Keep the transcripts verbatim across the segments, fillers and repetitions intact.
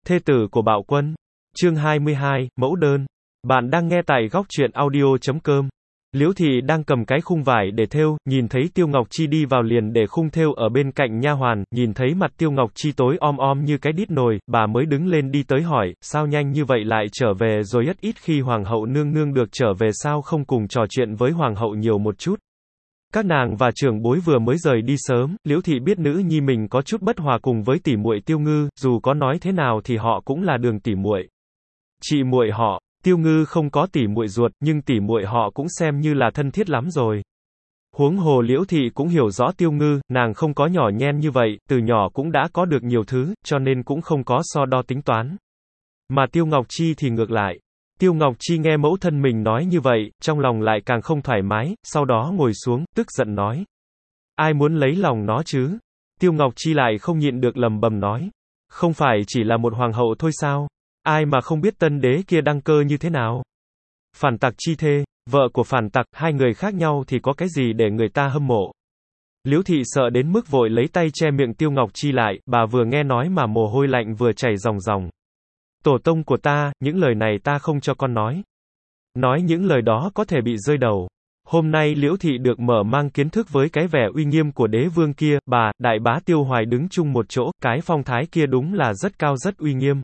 Thê tử của Bạo Quân. Chương hai mươi hai, mẫu đơn. Bạn đang nghe tại góc truyện audio chấm com. Liễu Thị đang cầm cái khung vải để thêu, nhìn thấy Tiêu Ngọc Chi đi vào liền để khung thêu ở bên cạnh nha hoàn, nhìn thấy mặt Tiêu Ngọc Chi tối om om như cái đít nồi, bà mới đứng lên đi tới hỏi, sao nhanh như vậy lại trở về rồi, rất ít khi hoàng hậu nương nương được trở về, sao không cùng trò chuyện với hoàng hậu nhiều một chút. Các nàng và trưởng bối vừa mới rời đi sớm, Liễu Thị biết nữ nhi mình có chút bất hòa cùng với tỷ muội Tiêu Ngư, dù có nói thế nào thì họ cũng là đường tỷ muội. Chị muội họ, Tiêu Ngư không có tỷ muội ruột, nhưng tỷ muội họ cũng xem như là thân thiết lắm rồi. Huống hồ Liễu Thị cũng hiểu rõ Tiêu Ngư, nàng không có nhỏ nhen như vậy, từ nhỏ cũng đã có được nhiều thứ, cho nên cũng không có so đo tính toán. Mà Tiêu Ngọc Chi thì ngược lại. Tiêu Ngọc Chi nghe mẫu thân mình nói như vậy, trong lòng lại càng không thoải mái, sau đó ngồi xuống, tức giận nói. Ai muốn lấy lòng nó chứ? Tiêu Ngọc Chi lại không nhịn được lầm bầm nói. Không phải chỉ là một hoàng hậu thôi sao? Ai mà không biết tân đế kia đăng cơ như thế nào? Phản tặc chi thê, vợ của phản tặc, hai người khác nhau thì có cái gì để người ta hâm mộ? Liễu Thị sợ đến mức vội lấy tay che miệng Tiêu Ngọc Chi lại, bà vừa nghe nói mà mồ hôi lạnh vừa chảy ròng ròng. Tổ tông của ta, những lời này ta không cho con nói. Nói những lời đó có thể bị rơi đầu. Hôm nay Liễu Thị được mở mang kiến thức với cái vẻ uy nghiêm của đế vương kia, bà, đại bá Tiêu Hoài đứng chung một chỗ, cái phong thái kia đúng là rất cao rất uy nghiêm.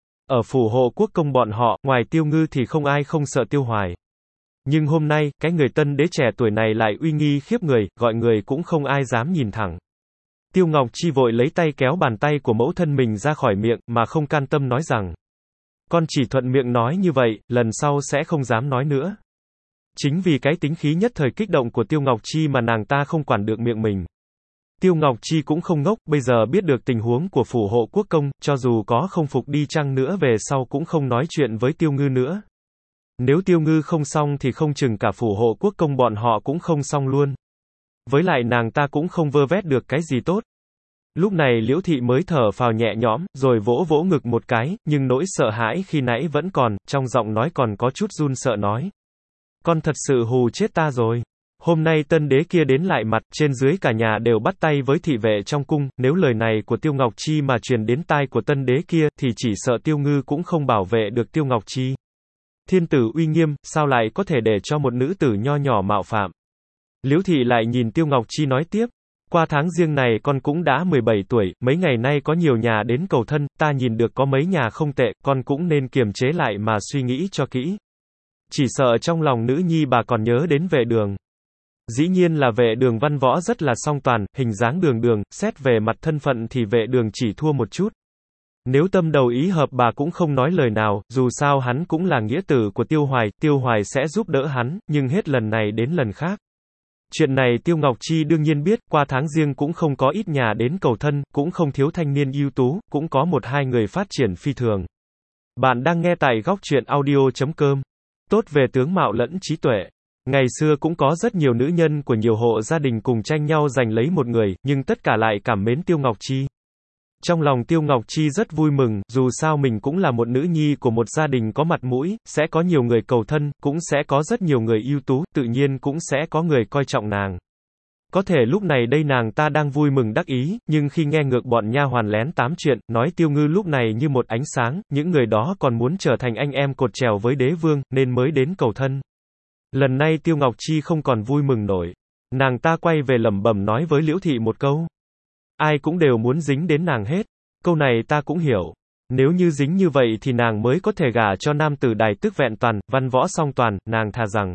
Ở phủ hộ quốc công bọn họ, ngoài Tiêu Ngư thì không ai không sợ Tiêu Hoài. Nhưng hôm nay, cái người tân đế trẻ tuổi này lại uy nghi khiếp người, gọi người cũng không ai dám nhìn thẳng. Tiêu Ngọc Chi vội lấy tay kéo bàn tay của mẫu thân mình ra khỏi miệng, mà không can tâm nói rằng. Con chỉ thuận miệng nói như vậy, lần sau sẽ không dám nói nữa. Chính vì cái tính khí nhất thời kích động của Tiêu Ngọc Chi mà nàng ta không quản được miệng mình. Tiêu Ngọc Chi cũng không ngốc, bây giờ biết được tình huống của phủ hộ quốc công, cho dù có không phục đi chăng nữa về sau cũng không nói chuyện với Tiêu Ngư nữa. Nếu Tiêu Ngư không xong thì không chừng cả phủ hộ quốc công bọn họ cũng không xong luôn. Với lại nàng ta cũng không vơ vét được cái gì tốt. Lúc này Liễu Thị mới thở phào nhẹ nhõm, rồi vỗ vỗ ngực một cái, nhưng nỗi sợ hãi khi nãy vẫn còn, trong giọng nói còn có chút run sợ nói. Con thật sự hù chết ta rồi. Hôm nay tân đế kia đến lại mặt, trên dưới cả nhà đều bắt tay với thị vệ trong cung, nếu lời này của Tiêu Ngọc Chi mà truyền đến tai của tân đế kia, thì chỉ sợ Tiêu Ngư cũng không bảo vệ được Tiêu Ngọc Chi. Thiên tử uy nghiêm, sao lại có thể để cho một nữ tử nho nhỏ mạo phạm? Liễu Thị lại nhìn Tiêu Ngọc Chi nói tiếp. Qua tháng riêng này con cũng đã mười bảy tuổi, mấy ngày nay có nhiều nhà đến cầu thân, ta nhìn được có mấy nhà không tệ, con cũng nên kiềm chế lại mà suy nghĩ cho kỹ. Chỉ sợ trong lòng nữ nhi bà còn nhớ đến Vệ Đường. Dĩ nhiên là Vệ Đường văn võ rất là song toàn, hình dáng đường đường, xét về mặt thân phận thì Vệ Đường chỉ thua một chút. Nếu tâm đầu ý hợp bà cũng không nói lời nào, dù sao hắn cũng là nghĩa tử của Tiêu Hoài, Tiêu Hoài sẽ giúp đỡ hắn, nhưng hết lần này đến lần khác. Chuyện này Tiêu Ngọc Chi đương nhiên biết, qua tháng riêng cũng không có ít nhà đến cầu thân, cũng không thiếu thanh niên ưu tú, cũng có một hai người phát triển phi thường. Bạn đang nghe tại góc truyện audio chấm com. Tốt về tướng mạo lẫn trí tuệ. Ngày xưa cũng có rất nhiều nữ nhân của nhiều hộ gia đình cùng tranh nhau giành lấy một người, nhưng tất cả lại cảm mến Tiêu Ngọc Chi. Trong lòng Tiêu Ngọc Chi rất vui mừng, dù sao mình cũng là một nữ nhi của một gia đình có mặt mũi, sẽ có nhiều người cầu thân, cũng sẽ có rất nhiều người ưu tú, tự nhiên cũng sẽ có người coi trọng nàng. Có thể lúc này đây nàng ta đang vui mừng đắc ý, nhưng khi nghe ngược bọn nha hoàn lén tám chuyện, nói Tiêu Ngư lúc này như một ánh sáng, những người đó còn muốn trở thành anh em cột chèo với đế vương, nên mới đến cầu thân. Lần này Tiêu Ngọc Chi không còn vui mừng nổi. Nàng ta quay về lẩm bẩm nói với Liễu Thị một câu. Ai cũng đều muốn dính đến nàng hết. Câu này ta cũng hiểu. Nếu như dính như vậy thì nàng mới có thể gả cho nam tử đài tức vẹn toàn, văn võ song toàn, nàng thà rằng.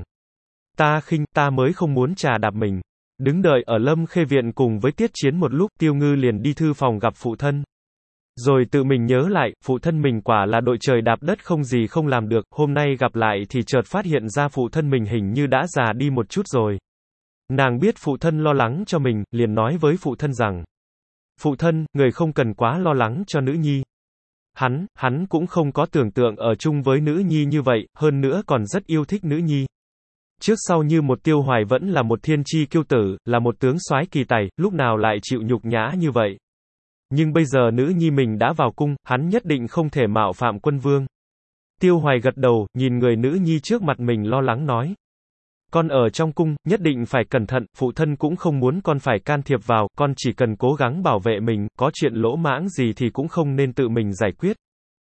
Ta khinh, ta mới không muốn trà đạp mình. Đứng đợi ở Lâm Khê Viện cùng với Tiết Chiến một lúc, Tiêu Ngư liền đi thư phòng gặp phụ thân. Rồi tự mình nhớ lại, phụ thân mình quả là đội trời đạp đất không gì không làm được, hôm nay gặp lại thì chợt phát hiện ra phụ thân mình hình như đã già đi một chút rồi. Nàng biết phụ thân lo lắng cho mình, liền nói với phụ thân rằng. Phụ thân, người không cần quá lo lắng cho nữ nhi. Hắn, hắn cũng không có tưởng tượng ở chung với nữ nhi như vậy, hơn nữa còn rất yêu thích nữ nhi. Trước sau như một Tiêu Hoài vẫn là một thiên chi kiêu tử, là một tướng soái kỳ tài, lúc nào lại chịu nhục nhã như vậy. Nhưng bây giờ nữ nhi mình đã vào cung, hắn nhất định không thể mạo phạm quân vương. Tiêu Hoài gật đầu, nhìn người nữ nhi trước mặt mình lo lắng nói. Con ở trong cung, nhất định phải cẩn thận, phụ thân cũng không muốn con phải can thiệp vào, con chỉ cần cố gắng bảo vệ mình, có chuyện lỗ mãng gì thì cũng không nên tự mình giải quyết.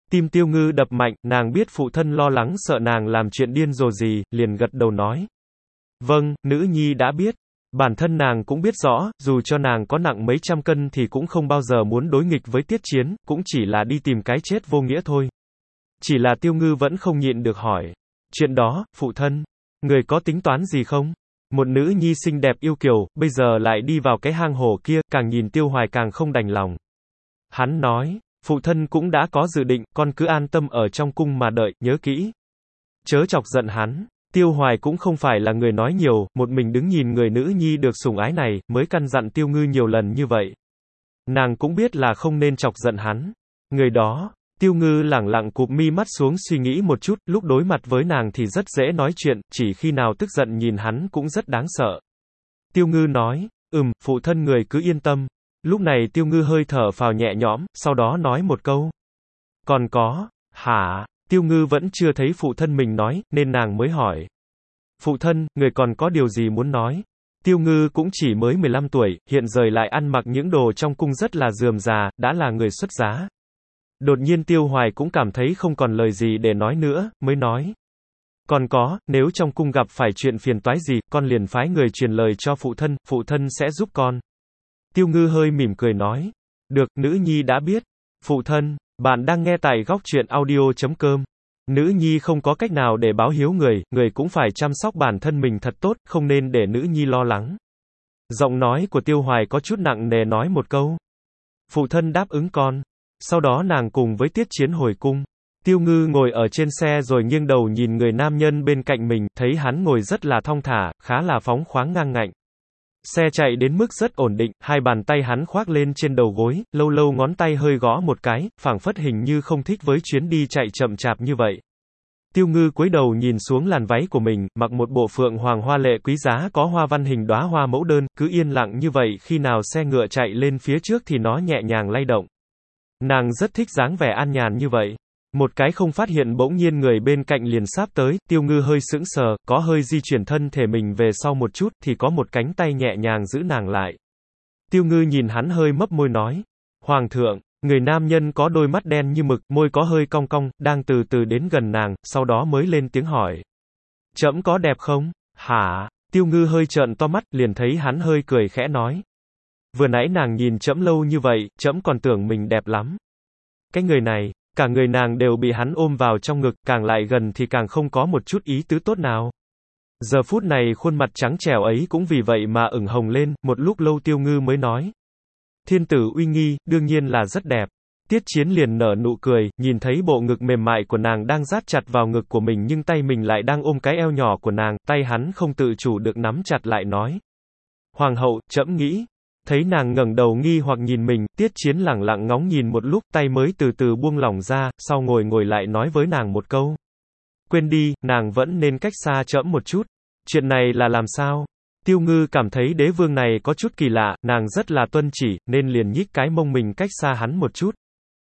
Tim Tiêu Ngư đập mạnh, nàng biết phụ thân lo lắng sợ nàng làm chuyện điên rồ gì, liền gật đầu nói. Vâng, nữ nhi đã biết. Bản thân nàng cũng biết rõ, dù cho nàng có nặng mấy trăm cân thì cũng không bao giờ muốn đối nghịch với Tiết Chiến, cũng chỉ là đi tìm cái chết vô nghĩa thôi. Chỉ là Tiêu Ngư vẫn không nhịn được hỏi. Chuyện đó, phụ thân, người có tính toán gì không? Một nữ nhi xinh đẹp yêu kiều, bây giờ lại đi vào cái hang hổ kia, càng nhìn Tiêu Hoài càng không đành lòng. Hắn nói, phụ thân cũng đã có dự định, con cứ an tâm ở trong cung mà đợi, nhớ kỹ. Chớ chọc giận hắn. Tiêu Hoài cũng không phải là người nói nhiều, một mình đứng nhìn người nữ nhi được sủng ái này, mới căn dặn Tiêu Ngư nhiều lần như vậy. Nàng cũng biết là không nên chọc giận hắn. Người đó, Tiêu Ngư lẳng lặng cụp mi mắt xuống suy nghĩ một chút, lúc đối mặt với nàng thì rất dễ nói chuyện, chỉ khi nào tức giận nhìn hắn cũng rất đáng sợ. Tiêu Ngư nói, ừm, phụ thân người cứ yên tâm. Lúc này Tiêu Ngư hơi thở phào nhẹ nhõm, sau đó nói một câu. Còn có, hả? Tiêu Ngư vẫn chưa thấy phụ thân mình nói, nên nàng mới hỏi. Phụ thân, người còn có điều gì muốn nói? Tiêu Ngư cũng chỉ mới mười lăm tuổi, hiện giờ lại ăn mặc những đồ trong cung rất là rườm rà, đã là người xuất giá. Đột nhiên Tiêu Hoài cũng cảm thấy không còn lời gì để nói nữa, mới nói. Còn có, nếu trong cung gặp phải chuyện phiền toái gì, con liền phái người truyền lời cho phụ thân, phụ thân sẽ giúp con. Tiêu Ngư hơi mỉm cười nói. Được, nữ nhi đã biết. Phụ thân, bạn đang nghe tại góc truyện audio chấm com. Nữ nhi không có cách nào để báo hiếu người, người cũng phải chăm sóc bản thân mình thật tốt, không nên để nữ nhi lo lắng. Giọng nói của Tiêu Hoài có chút nặng nề nói một câu. Phụ thân đáp ứng con. Sau đó nàng cùng với Tiết Chiến hồi cung. Tiêu Ngư ngồi ở trên xe rồi nghiêng đầu nhìn người nam nhân bên cạnh mình, thấy hắn ngồi rất là thong thả, khá là phóng khoáng ngang ngạnh. Xe chạy đến mức rất ổn định, hai bàn tay hắn khoác lên trên đầu gối, lâu lâu ngón tay hơi gõ một cái, phảng phất hình như không thích với chuyến đi chạy chậm chạp như vậy. Tiêu Ngư cúi đầu nhìn xuống làn váy của mình, mặc một bộ phượng hoàng hoa lệ quý giá có hoa văn hình đóa hoa mẫu đơn, cứ yên lặng như vậy, khi nào xe ngựa chạy lên phía trước thì nó nhẹ nhàng lay động. Nàng rất thích dáng vẻ an nhàn như vậy. Một cái không phát hiện bỗng nhiên người bên cạnh liền sáp tới, Tiêu Ngư hơi sững sờ, có hơi di chuyển thân thể mình về sau một chút, thì có một cánh tay nhẹ nhàng giữ nàng lại. Tiêu Ngư nhìn hắn hơi mấp môi nói. Hoàng thượng, người nam nhân có đôi mắt đen như mực, môi có hơi cong cong, đang từ từ đến gần nàng, sau đó mới lên tiếng hỏi. Trẫm có đẹp không? Hả? Tiêu Ngư hơi trợn to mắt, liền thấy hắn hơi cười khẽ nói. Vừa nãy nàng nhìn trẫm lâu như vậy, trẫm còn tưởng mình đẹp lắm. Cái người này, cả người nàng đều bị hắn ôm vào trong ngực, càng lại gần thì càng không có một chút ý tứ tốt nào. Giờ phút này khuôn mặt trắng trẻo ấy cũng vì vậy mà ửng hồng lên, một lúc lâu Tiêu Ngư mới nói. Thiên tử uy nghi, đương nhiên là rất đẹp. Tiết Chiến liền nở nụ cười, nhìn thấy bộ ngực mềm mại của nàng đang dát chặt vào ngực của mình nhưng tay mình lại đang ôm cái eo nhỏ của nàng, tay hắn không tự chủ được nắm chặt lại nói. Hoàng hậu, trẫm nghĩ. Thấy nàng ngẩng đầu nghi hoặc nhìn mình, Tiết Chiến lẳng lặng ngóng nhìn một lúc, tay mới từ từ buông lỏng ra, sau ngồi ngồi lại nói với nàng một câu. Quên đi, nàng vẫn nên cách xa trẫm một chút. Chuyện này là làm sao? Tiêu Ngư cảm thấy đế vương này có chút kỳ lạ, nàng rất là tuân chỉ, nên liền nhích cái mông mình cách xa hắn một chút.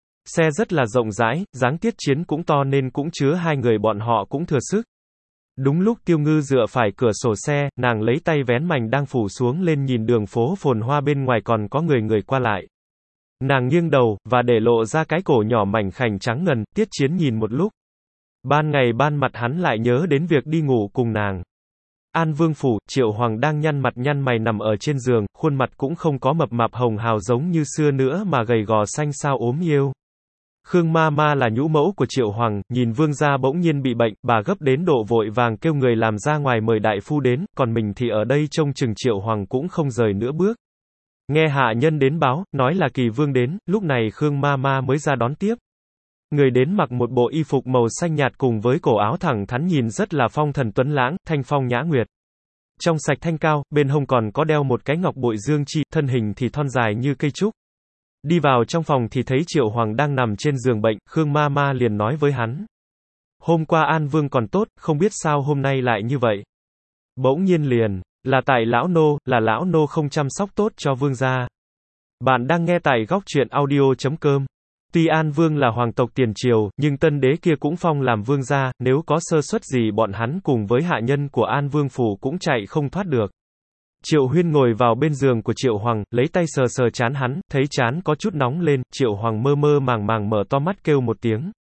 Xe rất là rộng rãi, dáng Tiết Chiến cũng to nên cũng chứa hai người bọn họ cũng thừa sức. Đúng lúc Tiêu Ngư dựa phải cửa sổ xe, nàng lấy tay vén mành đang phủ xuống lên nhìn đường phố phồn hoa bên ngoài còn có người người qua lại. Nàng nghiêng đầu, và để lộ ra cái cổ nhỏ mảnh khảnh trắng ngần, Tiết Chiến nhìn một lúc. Ban ngày ban mặt hắn lại nhớ đến việc đi ngủ cùng nàng. An Vương phủ, Triệu Hoàng đang nhăn mặt nhăn mày nằm ở trên giường, khuôn mặt cũng không có mập mạp hồng hào giống như xưa nữa mà gầy gò xanh xao ốm yếu. Khương ma ma là nhũ mẫu của Triệu Hoàng, nhìn vương gia bỗng nhiên bị bệnh, bà gấp đến độ vội vàng kêu người làm ra ngoài mời đại phu đến, còn mình thì ở đây trông chừng Triệu Hoàng cũng không rời nữa bước. Nghe hạ nhân đến báo, nói là kỳ vương đến, lúc này Khương ma ma mới ra đón tiếp. Người đến mặc một bộ y phục màu xanh nhạt cùng với cổ áo thẳng thắn nhìn rất là phong thần tuấn lãng, thanh phong nhã nguyệt. Trong sạch thanh cao, bên hông còn có đeo một cái ngọc bội dương chi, thân hình thì thon dài như cây trúc. Đi vào trong phòng thì thấy Triệu Hoàng đang nằm trên giường bệnh, Khương ma ma liền nói với hắn. Hôm qua An Vương còn tốt, không biết sao hôm nay lại như vậy. Bỗng nhiên liền, là tại lão nô, là lão nô không chăm sóc tốt cho vương gia. Bạn đang nghe tại góc truyện audio chấm com. Tuy An Vương là hoàng tộc tiền triều, nhưng tân đế kia cũng phong làm vương gia, nếu có sơ suất gì bọn hắn cùng với hạ nhân của An Vương phủ cũng chạy không thoát được. Triệu Huyên ngồi vào bên giường của Triệu Hoàng, lấy tay sờ sờ trán hắn, thấy trán có chút nóng lên, Triệu Hoàng mơ mơ màng màng mở to mắt kêu một tiếng.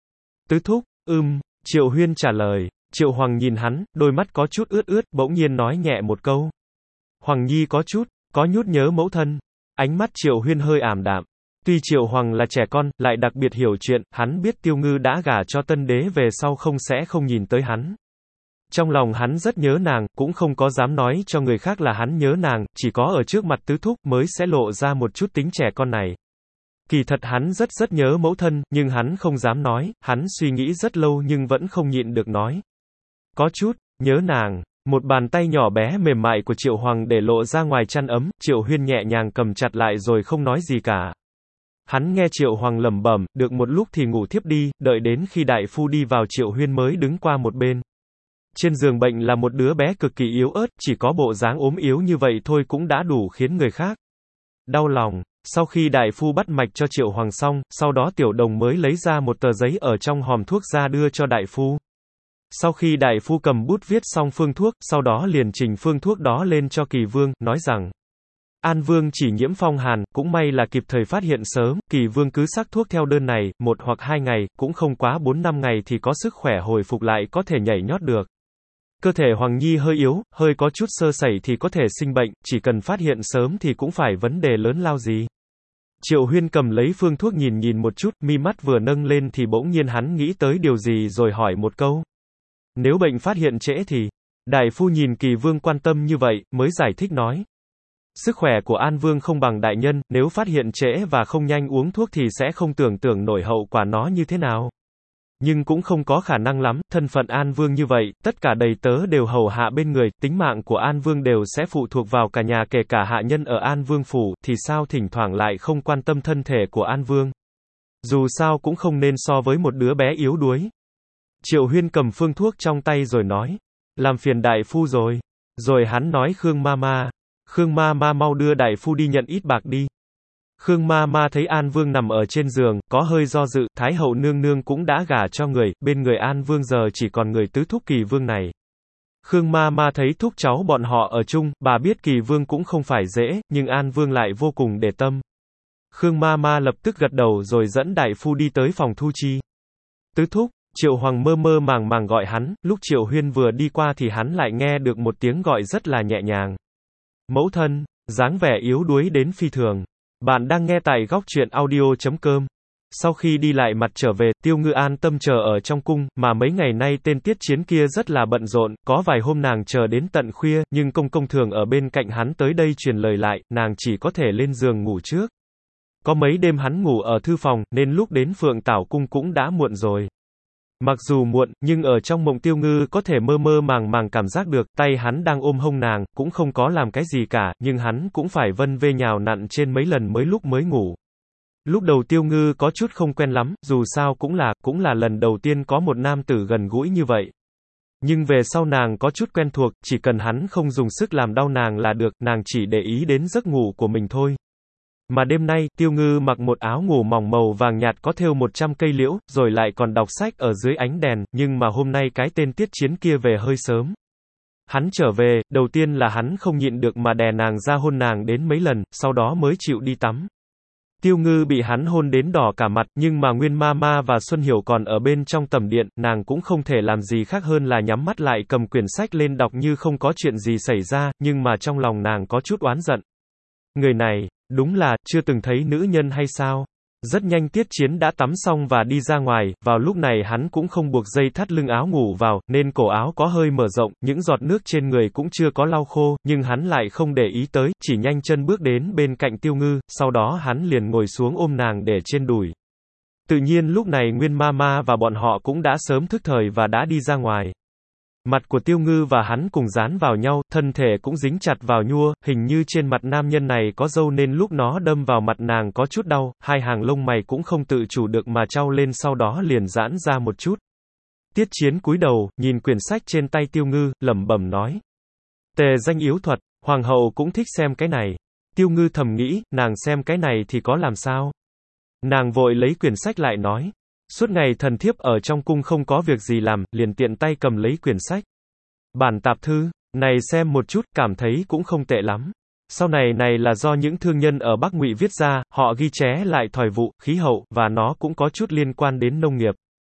Tứ thúc, ưm, Triệu Huyên trả lời. Triệu Hoàng nhìn hắn, đôi mắt có chút ướt ướt, bỗng nhiên nói nhẹ một câu. Hoàng Nhi có chút, có nhút nhớ mẫu thân. Ánh mắt Triệu Huyên hơi ảm đạm. Tuy Triệu Hoàng là trẻ con, lại đặc biệt hiểu chuyện, hắn biết Tiêu Ngư đã gả cho tân đế về sau không sẽ không nhìn tới hắn. Trong lòng hắn rất nhớ nàng, cũng không có dám nói cho người khác là hắn nhớ nàng, chỉ có ở trước mặt tứ thúc mới sẽ lộ ra một chút tính trẻ con này. Kỳ thật hắn rất rất nhớ mẫu thân, nhưng hắn không dám nói, hắn suy nghĩ rất lâu nhưng vẫn không nhịn được nói. Có chút, nhớ nàng. Một bàn tay nhỏ bé mềm mại của Triệu Hoàng để lộ ra ngoài chăn ấm, Triệu Huyên nhẹ nhàng cầm chặt lại rồi không nói gì cả. Hắn nghe Triệu Hoàng lẩm bẩm, được một lúc thì ngủ thiếp đi, đợi đến khi đại phu đi vào Triệu Huyên mới đứng qua một bên. Trên giường bệnh là một đứa bé cực kỳ yếu ớt, chỉ có bộ dáng ốm yếu như vậy thôi cũng đã đủ khiến người khác đau lòng. Sau khi đại phu bắt mạch cho Triệu Hoàng xong, sau đó Tiểu Đồng mới lấy ra một tờ giấy ở trong hòm thuốc ra đưa cho đại phu. Sau khi đại phu cầm bút viết xong phương thuốc, sau đó liền trình phương thuốc đó lên cho Kỳ Vương, nói rằng An Vương chỉ nhiễm phong hàn, cũng may là kịp thời phát hiện sớm, Kỳ Vương cứ sắc thuốc theo đơn này, một hoặc hai ngày, cũng không quá bốn năm ngày thì có sức khỏe hồi phục lại có thể nhảy nhót được. Cơ thể Hoàng Nhi hơi yếu, hơi có chút sơ sẩy thì có thể sinh bệnh, chỉ cần phát hiện sớm thì cũng phải vấn đề lớn lao gì. Triệu Huyên cầm lấy phương thuốc nhìn nhìn một chút, mi mắt vừa nâng lên thì bỗng nhiên hắn nghĩ tới điều gì rồi hỏi một câu. Nếu bệnh phát hiện trễ thì, đại phu nhìn Kỳ Vương quan tâm như vậy, mới giải thích nói. Sức khỏe của An Vương không bằng đại nhân, nếu phát hiện trễ và không nhanh uống thuốc thì sẽ không tưởng tượng nổi hậu quả nó như thế nào. Nhưng cũng không có khả năng lắm, thân phận An Vương như vậy, tất cả đầy tớ đều hầu hạ bên người, tính mạng của An Vương đều sẽ phụ thuộc vào cả nhà kể cả hạ nhân ở An Vương phủ, thì sao thỉnh thoảng lại không quan tâm thân thể của An Vương. Dù sao cũng không nên so với một đứa bé yếu đuối. Triệu Huyên cầm phương thuốc trong tay rồi nói, làm phiền đại phu rồi. Rồi hắn nói Khương ma ma, Khương ma ma mau đưa đại phu đi nhận ít bạc đi. Khương ma ma thấy An Vương nằm ở trên giường, có hơi do dự, Thái hậu nương nương cũng đã gả cho người, bên người An Vương giờ chỉ còn người tứ thúc Kỳ Vương này. Khương ma ma thấy thúc cháu bọn họ ở chung, bà biết Kỳ Vương cũng không phải dễ, nhưng An Vương lại vô cùng để tâm. Khương ma ma lập tức gật đầu rồi dẫn đại phu đi tới phòng thu chi. Tứ thúc, Triệu Hoàng mơ mơ màng màng gọi hắn, lúc Triệu Huyên vừa đi qua thì hắn lại nghe được một tiếng gọi rất là nhẹ nhàng. Mẫu thân, dáng vẻ yếu đuối đến phi thường. Bạn đang nghe tại góc truyện audio chấm com. Sau khi đi lại mặt trở về, Tiêu Ngư an tâm chờ ở trong cung, mà mấy ngày nay tên Tiết Chiến kia rất là bận rộn, có vài hôm nàng chờ đến tận khuya, nhưng công công thường ở bên cạnh hắn tới đây truyền lời lại, nàng chỉ có thể lên giường ngủ trước. Có mấy đêm hắn ngủ ở thư phòng, nên lúc đến Phượng Tảo cung cũng đã muộn rồi. Mặc dù muộn, nhưng ở trong mộng Tiêu Ngư có thể mơ mơ màng màng cảm giác được, tay hắn đang ôm hông nàng, cũng không có làm cái gì cả, nhưng hắn cũng phải vân vê nhào nặn trên mấy lần mới lúc mới ngủ. Lúc đầu Tiêu Ngư có chút không quen lắm, dù sao cũng là, cũng là lần đầu tiên có một nam tử gần gũi như vậy. Nhưng về sau nàng có chút quen thuộc, chỉ cần hắn không dùng sức làm đau nàng là được, nàng chỉ để ý đến giấc ngủ của mình thôi. Mà đêm nay, Tiêu Ngư mặc một áo ngủ mỏng màu vàng nhạt có thêu một trăm cây liễu, rồi lại còn đọc sách ở dưới ánh đèn, nhưng mà hôm nay cái tên Tiết Chiến kia về hơi sớm. Hắn trở về, đầu tiên là hắn không nhịn được mà đè nàng ra hôn nàng đến mấy lần, sau đó mới chịu đi tắm. Tiêu Ngư bị hắn hôn đến đỏ cả mặt, nhưng mà Nguyên Ma Ma và Xuân Hiểu còn ở bên trong tầm điện, nàng cũng không thể làm gì khác hơn là nhắm mắt lại cầm quyển sách lên đọc như không có chuyện gì xảy ra, nhưng mà trong lòng nàng có chút oán giận. Người này, đúng là, chưa từng thấy nữ nhân hay sao? Rất nhanh Tiết Chiến đã tắm xong và đi ra ngoài, vào lúc này hắn cũng không buộc dây thắt lưng áo ngủ vào, nên cổ áo có hơi mở rộng, những giọt nước trên người cũng chưa có lau khô, nhưng hắn lại không để ý tới, chỉ nhanh chân bước đến bên cạnh Tiêu Ngư, sau đó hắn liền ngồi xuống ôm nàng để trên đùi. Tự nhiên lúc này Nguyên Ma Ma và bọn họ cũng đã sớm thức thời và đã đi ra ngoài. Mặt của Tiêu Ngư và hắn cùng dán vào nhau, thân thể cũng dính chặt vào nhua, hình như trên mặt nam nhân này có râu nên lúc nó đâm vào mặt nàng có chút đau, hai hàng lông mày cũng không tự chủ được mà trao lên sau đó liền giãn ra một chút. Tiết Chiến cúi đầu, nhìn quyển sách trên tay Tiêu Ngư, lẩm bẩm nói. Tề danh yếu thuật, hoàng hậu cũng thích xem cái này. Tiêu Ngư thầm nghĩ, nàng xem cái này thì có làm sao? Nàng vội lấy quyển sách lại nói. Suốt ngày thần thiếp ở trong cung không có việc gì làm, liền tiện tay cầm lấy quyển sách. Bản tạp thư, này xem một chút, cảm thấy cũng không tệ lắm. Sau này này là do những thương nhân ở Bắc Ngụy viết ra, họ ghi ché lại thời vụ, khí hậu, và nó cũng có chút liên quan đến nông nghiệp.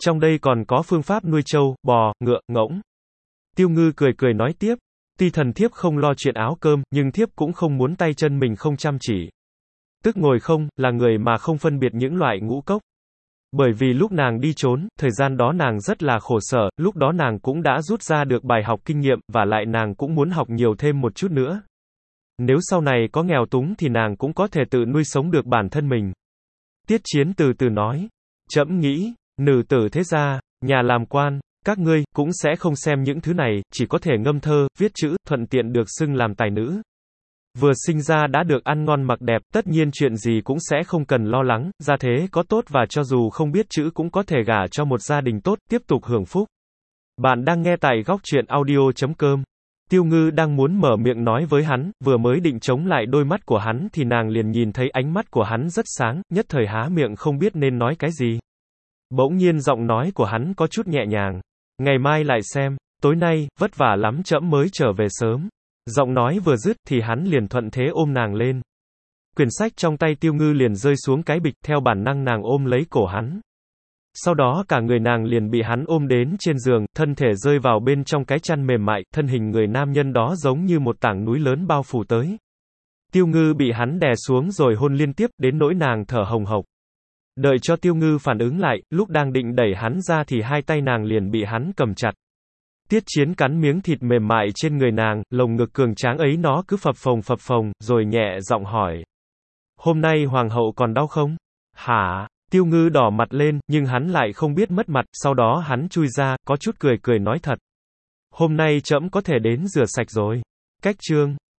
Trong đây còn có phương pháp nuôi trâu, bò, ngựa, ngỗng. Tiêu Ngư cười cười nói tiếp, tuy thần thiếp không lo chuyện áo cơm, nhưng thiếp cũng không muốn tay chân mình không chăm chỉ. Tức ngồi không, là người mà không phân biệt những loại ngũ cốc. Bởi vì lúc nàng đi trốn, thời gian đó nàng rất là khổ sở, lúc đó nàng cũng đã rút ra được bài học kinh nghiệm, và lại nàng cũng muốn học nhiều thêm một chút nữa. Nếu sau này có nghèo túng thì nàng cũng có thể tự nuôi sống được bản thân mình. Tiết Chiến từ từ nói, trẫm nghĩ, nữ tử thế gia, nhà làm quan, các ngươi, cũng sẽ không xem những thứ này, chỉ có thể ngâm thơ, viết chữ, thuận tiện được xưng làm tài nữ. Vừa sinh ra đã được ăn ngon mặc đẹp, tất nhiên chuyện gì cũng sẽ không cần lo lắng, gia thế có tốt và cho dù không biết chữ cũng có thể gả cho một gia đình tốt, tiếp tục hưởng phúc. Bạn đang nghe tại góc truyện audio chấm com. Tiêu Ngư đang muốn mở miệng nói với hắn, vừa mới định chống lại đôi mắt của hắn thì nàng liền nhìn thấy ánh mắt của hắn rất sáng, nhất thời há miệng không biết nên nói cái gì. Bỗng nhiên giọng nói của hắn có chút nhẹ nhàng. Ngày mai lại xem, tối nay, vất vả lắm trẫm mới trở về sớm. Giọng nói vừa dứt thì hắn liền thuận thế ôm nàng lên. Quyển sách trong tay Tiêu Ngư liền rơi xuống cái bịch, theo bản năng nàng ôm lấy cổ hắn. Sau đó cả người nàng liền bị hắn ôm đến trên giường, thân thể rơi vào bên trong cái chăn mềm mại, thân hình người nam nhân đó giống như một tảng núi lớn bao phủ tới. Tiêu Ngư bị hắn đè xuống rồi hôn liên tiếp, đến nỗi nàng thở hồng hộc. Đợi cho Tiêu Ngư phản ứng lại, lúc đang định đẩy hắn ra thì hai tay nàng liền bị hắn cầm chặt. Tiết Chiến cắn miếng thịt mềm mại trên người nàng, lồng ngực cường tráng ấy nó cứ phập phồng phập phồng, rồi nhẹ giọng hỏi. Hôm nay hoàng hậu còn đau không? Hả? Tiêu Ngư đỏ mặt lên, nhưng hắn lại không biết mất mặt, sau đó hắn chui ra, có chút cười cười nói thật. Hôm nay trẫm có thể đến rửa sạch rồi. Cách chương